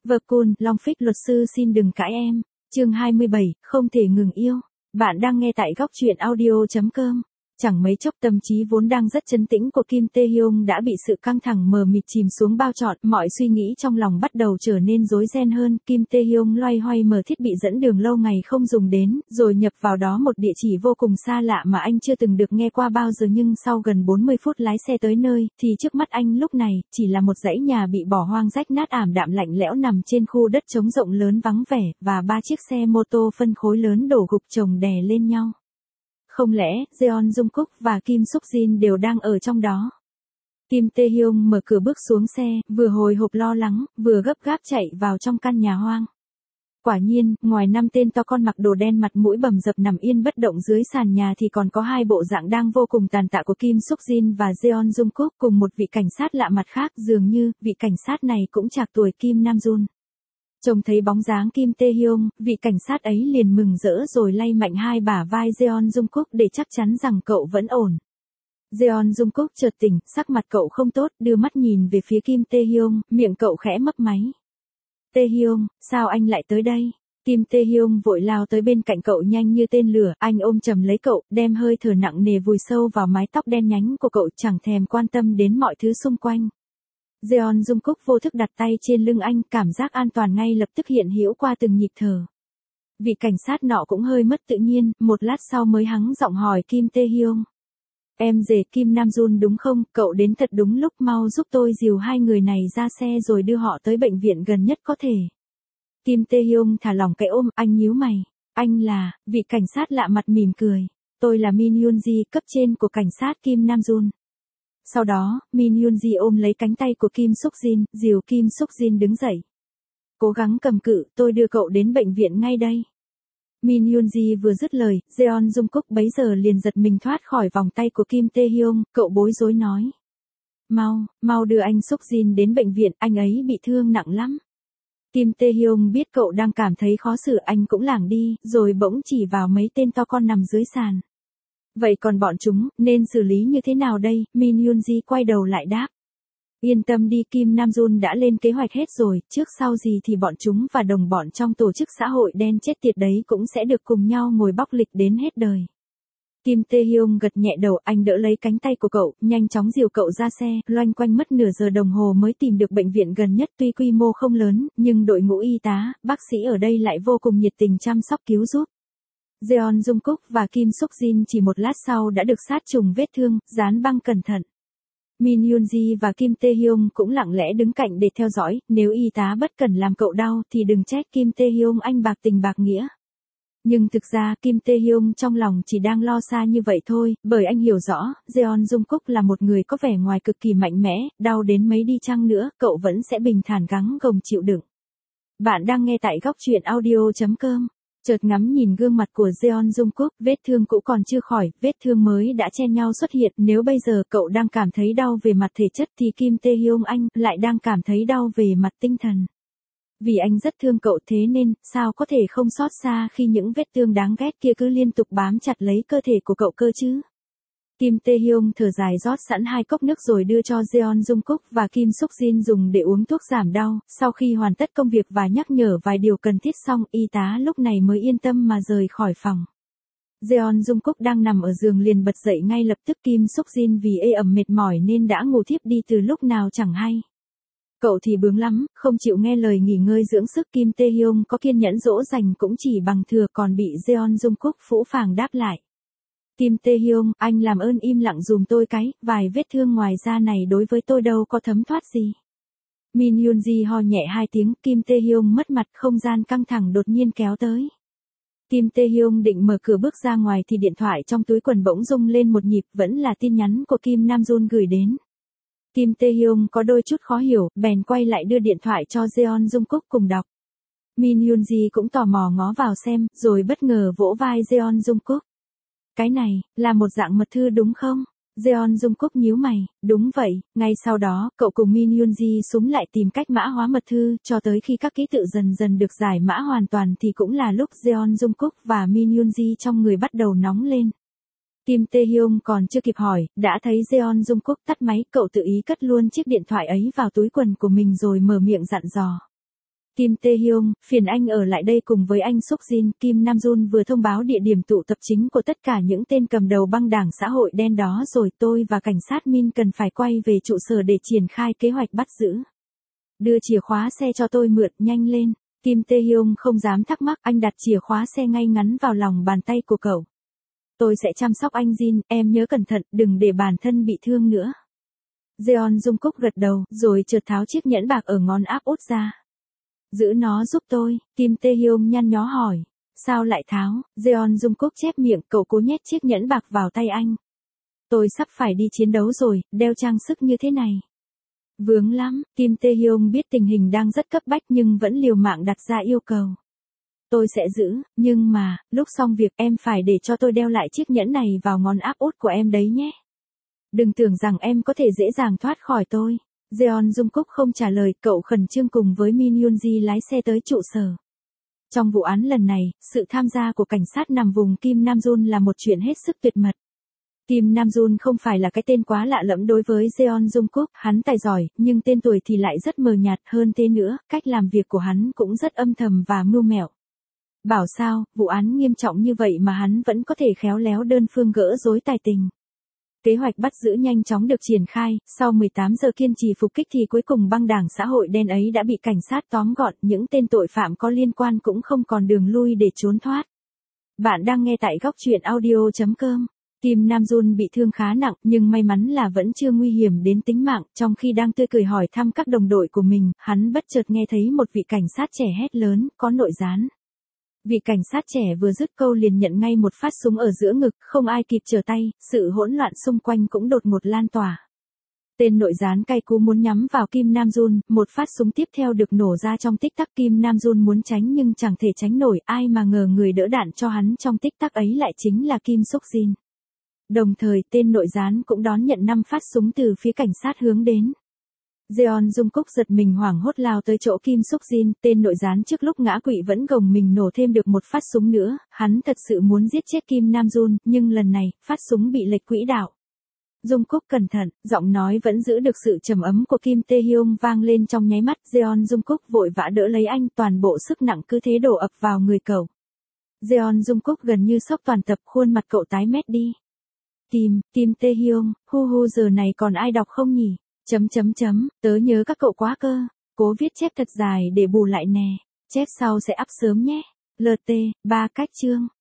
Cool, Long Phích luật sư xin đừng cãi em. Chương 27, không thể ngừng yêu. Bạn đang nghe tại góc truyện audio.com. Chẳng mấy chốc tâm trí vốn đang rất trấn tĩnh của Kim Tae Hyung đã bị sự căng thẳng mờ mịt chìm xuống bao trọn, mọi suy nghĩ trong lòng bắt đầu trở nên rối ren hơn. Kim Tae Hyung loay hoay mở thiết bị dẫn đường lâu ngày không dùng đến, rồi nhập vào đó một địa chỉ vô cùng xa lạ mà anh chưa từng được nghe qua bao giờ, nhưng sau gần 40 phút lái xe tới nơi, thì trước mắt anh lúc này chỉ là một dãy nhà bị bỏ hoang rách nát ảm đạm lạnh lẽo nằm trên khu đất trống rộng lớn vắng vẻ, và 3 chiếc xe mô tô phân khối lớn đổ gục chồng đè lên nhau. Không lẽ, Jeon Jungkook và Kim Suk Jin đều đang ở trong đó? Kim Tae Hyung mở cửa bước xuống xe, vừa hồi hộp lo lắng, vừa gấp gáp chạy vào trong căn nhà hoang. Quả nhiên, ngoài 5 tên to con mặc đồ đen mặt mũi bầm dập nằm yên bất động dưới sàn nhà thì còn có 2 bộ dạng đang vô cùng tàn tạ của Kim Suk Jin và Jeon Jungkook cùng một vị cảnh sát lạ mặt khác, dường như vị cảnh sát này cũng trạc tuổi Kim Nam Jun. Trông thấy bóng dáng Kim Tae Hyung, vị cảnh sát ấy liền mừng rỡ rồi lay mạnh hai bả vai Jeon Jungkook để chắc chắn rằng cậu vẫn ổn. Jeon Jungkook chợt tỉnh, sắc mặt cậu không tốt, đưa mắt nhìn về phía Kim Tae Hyung, miệng cậu khẽ mấp máy. Tae Hyung, sao anh lại tới đây? Kim Tae Hyung vội lao tới bên cạnh cậu nhanh như tên lửa, anh ôm chầm lấy cậu, đem hơi thở nặng nề vùi sâu vào mái tóc đen nhánh của cậu, chẳng thèm quan tâm đến mọi thứ xung quanh. Jeon Jungkook vô thức đặt tay trên lưng anh, cảm giác an toàn ngay lập tức hiện hữu qua từng nhịp thở. Vị cảnh sát nọ cũng hơi mất tự nhiên, một lát sau mới hắng giọng hỏi Kim Tae Hyung. Em rể Kim Nam Jun đúng không, cậu đến thật đúng lúc, mau giúp tôi dìu hai người này ra xe rồi đưa họ tới bệnh viện gần nhất có thể. Kim Tae Hyung thả lỏng cái ôm, anh nhíu mày. Anh là, vị cảnh sát lạ mặt mỉm cười. Tôi là Min Hyun Ji, cấp trên của cảnh sát Kim Nam Jun. Sau đó, Min Hyun Ji ôm lấy cánh tay của Kim Suk Jin, dìu Kim Suk Jin đứng dậy. Cố gắng cầm cự, tôi đưa cậu đến bệnh viện ngay đây. Min Hyun Ji vừa dứt lời, Jeon Jungkook bấy giờ liền giật mình thoát khỏi vòng tay của Kim Tae Hyung, cậu bối rối nói. Mau đưa anh Suk Jin đến bệnh viện, anh ấy bị thương nặng lắm. Kim Tae Hyung biết cậu đang cảm thấy khó xử, anh cũng lảng đi, rồi bỗng chỉ vào mấy tên to con nằm dưới sàn. Vậy còn bọn chúng, nên xử lý như thế nào đây? Min Hyun Ji quay đầu lại đáp. Yên tâm đi, Kim Nam Jun đã lên kế hoạch hết rồi, trước sau gì thì bọn chúng và đồng bọn trong tổ chức xã hội đen chết tiệt đấy cũng sẽ được cùng nhau ngồi bóc lịch đến hết đời. Kim Tae Hyung gật nhẹ đầu, anh đỡ lấy cánh tay của cậu, nhanh chóng dìu cậu ra xe, loanh quanh mất nửa giờ đồng hồ mới tìm được bệnh viện gần nhất, tuy quy mô không lớn, nhưng đội ngũ y tá, bác sĩ ở đây lại vô cùng nhiệt tình chăm sóc cứu giúp. Jeon Jungkook và Kim Suk Jin chỉ một lát sau đã được sát trùng vết thương, dán băng cẩn thận. Min Hyun Ji và Kim Tae Hyung cũng lặng lẽ đứng cạnh để theo dõi, nếu y tá bất cẩn làm cậu đau thì đừng trách Kim Tae Hyung anh bạc tình bạc nghĩa. Nhưng thực ra Kim Tae Hyung trong lòng chỉ đang lo xa như vậy thôi, bởi anh hiểu rõ, Jeon Jungkook là một người có vẻ ngoài cực kỳ mạnh mẽ, đau đến mấy đi chăng nữa, cậu vẫn sẽ bình thản gắng gồng chịu đựng. Bạn đang nghe tại góc truyện audio.com. Chợt ngắm nhìn gương mặt của Jeon Jungkook, vết thương cũ còn chưa khỏi, vết thương mới đã chen nhau xuất hiện, nếu bây giờ cậu đang cảm thấy đau về mặt thể chất thì Kim Tae Hyung anh lại đang cảm thấy đau về mặt tinh thần. Vì anh rất thương cậu, thế nên, sao có thể không xót xa khi những vết thương đáng ghét kia cứ liên tục bám chặt lấy cơ thể của cậu cơ chứ. Kim Tae Hyung thở dài rót sẵn 2 cốc nước rồi đưa cho Jeon Jungkook và Kim Suk Jin dùng để uống thuốc giảm đau, sau khi hoàn tất công việc và nhắc nhở vài điều cần thiết xong, y tá lúc này mới yên tâm mà rời khỏi phòng. Jeon Jungkook đang nằm ở giường liền bật dậy ngay lập tức, Kim Suk Jin vì ê ẩm mệt mỏi nên đã ngủ thiếp đi từ lúc nào chẳng hay. Cậu thì bướng lắm, không chịu nghe lời nghỉ ngơi dưỡng sức. Kim Tae Hyung có kiên nhẫn dỗ dành cũng chỉ bằng thừa, còn bị Jeon Jungkook phũ phàng đáp lại. Kim Tae Hyung, anh làm ơn im lặng dùm tôi cái, vài vết thương ngoài da này đối với tôi đâu có thấm thoát gì. Min Hyun Ji ho nhẹ 2 tiếng, Kim Tae Hyung mất mặt, không gian căng thẳng đột nhiên kéo tới. Kim Tae Hyung định mở cửa bước ra ngoài thì điện thoại trong túi quần bỗng rung lên một nhịp, vẫn là tin nhắn của Kim Nam Jun gửi đến. Kim Tae Hyung có đôi chút khó hiểu, bèn quay lại đưa điện thoại cho Jeon Jungkook cùng đọc. Min Hyun Ji cũng tò mò ngó vào xem, rồi bất ngờ vỗ vai Jeon Jungkook. Cái này, là một dạng mật thư đúng không? Jeon Jungkook nhíu mày, đúng vậy, ngay sau đó, cậu cùng Min Hyun Ji súm lại tìm cách mã hóa mật thư, cho tới khi các ký tự dần dần được giải mã hoàn toàn thì cũng là lúc Jeon Jungkook và Min Hyun Ji trong người bắt đầu nóng lên. Kim Tae Hyung còn chưa kịp hỏi, đã thấy Jeon Jungkook tắt máy, cậu tự ý cất luôn chiếc điện thoại ấy vào túi quần của mình rồi mở miệng dặn dò. Kim Tae-hyung, phiền anh ở lại đây cùng với anh Suk Jin. Kim Nam Jun vừa thông báo địa điểm tụ tập chính của tất cả những tên cầm đầu băng đảng xã hội đen đó rồi, tôi và cảnh sát Min cần phải quay về trụ sở để triển khai kế hoạch bắt giữ. Đưa chìa khóa xe cho tôi mượn, nhanh lên. Kim Tae-hyung không dám thắc mắc, anh đặt chìa khóa xe ngay ngắn vào lòng bàn tay của cậu. Tôi sẽ chăm sóc anh Jin, em nhớ cẩn thận, đừng để bản thân bị thương nữa. Jeon Jungkook gật đầu, rồi chợt tháo chiếc nhẫn bạc ở ngón áp út ra. Giữ nó giúp tôi, Kim Tae-hyung nhăn nhó hỏi. Sao lại tháo? Jeon Jungkook chép miệng, cậu cố nhét chiếc nhẫn bạc vào tay anh. Tôi sắp phải đi chiến đấu rồi, đeo trang sức như thế này. Vướng lắm, Kim Tae-hyung biết tình hình đang rất cấp bách nhưng vẫn liều mạng đặt ra yêu cầu. Tôi sẽ giữ, nhưng mà, lúc xong việc em phải để cho tôi đeo lại chiếc nhẫn này vào ngón áp út của em đấy nhé. Đừng tưởng rằng em có thể dễ dàng thoát khỏi tôi. Jeon Jungkook không trả lời, cậu khẩn trương cùng với Min Hyunji lái xe tới trụ sở. Trong vụ án lần này, sự tham gia của cảnh sát nằm vùng Kim Nam Jun là một chuyện hết sức tuyệt mật. Kim Nam Jun không phải là cái tên quá lạ lẫm đối với Jeon Jungkook, hắn tài giỏi, nhưng tên tuổi thì lại rất mờ nhạt, hơn thế nữa, cách làm việc của hắn cũng rất âm thầm và mưu mẹo. Bảo sao, vụ án nghiêm trọng như vậy mà hắn vẫn có thể khéo léo đơn phương gỡ rối tài tình. Kế hoạch bắt giữ nhanh chóng được triển khai, sau 18 giờ kiên trì phục kích thì cuối cùng băng đảng xã hội đen ấy đã bị cảnh sát tóm gọn, những tên tội phạm có liên quan cũng không còn đường lui để trốn thoát. Bạn đang nghe tại góc truyện audio.com. Kim Nam Jun bị thương khá nặng, nhưng may mắn là vẫn chưa nguy hiểm đến tính mạng, trong khi đang tươi cười hỏi thăm các đồng đội của mình, hắn bất chợt nghe thấy một vị cảnh sát trẻ hét lớn, có nội gián. Vị cảnh sát trẻ vừa dứt câu liền nhận ngay một phát súng ở giữa ngực, không ai kịp trở tay, sự hỗn loạn xung quanh cũng đột ngột lan tỏa. Tên nội gián cay cú muốn nhắm vào Kim Nam Jun, một phát súng tiếp theo được nổ ra trong tích tắc. Kim Nam Jun muốn tránh nhưng chẳng thể tránh nổi, ai mà ngờ người đỡ đạn cho hắn trong tích tắc ấy lại chính là Kim Suk Jin. Đồng thời, tên nội gián cũng đón nhận 5 phát súng từ phía cảnh sát hướng đến. Jeon Jungkook giật mình hoảng hốt lao tới chỗ Kim Suk Jin, tên nội gián trước lúc ngã quỵ vẫn gồng mình nổ thêm được một phát súng nữa, hắn thật sự muốn giết chết Kim Nam Jun, nhưng lần này, phát súng bị lệch quỹ đạo. Jungkook cẩn thận, giọng nói vẫn giữ được sự trầm ấm của Kim Tae-hyung vang lên trong nháy mắt. Jeon Jungkook vội vã đỡ lấy anh, toàn bộ sức nặng cứ thế đổ ập vào người cậu. Jeon Jungkook gần như sốc toàn tập, khuôn mặt cậu tái mét đi. Kim Tae-hyung, hu giờ này còn ai đọc không nhỉ? Tớ nhớ các cậu quá cơ. Cố viết chép thật dài để bù lại nè. Chép sau sẽ up sớm nhé. LT, 3 cách chương.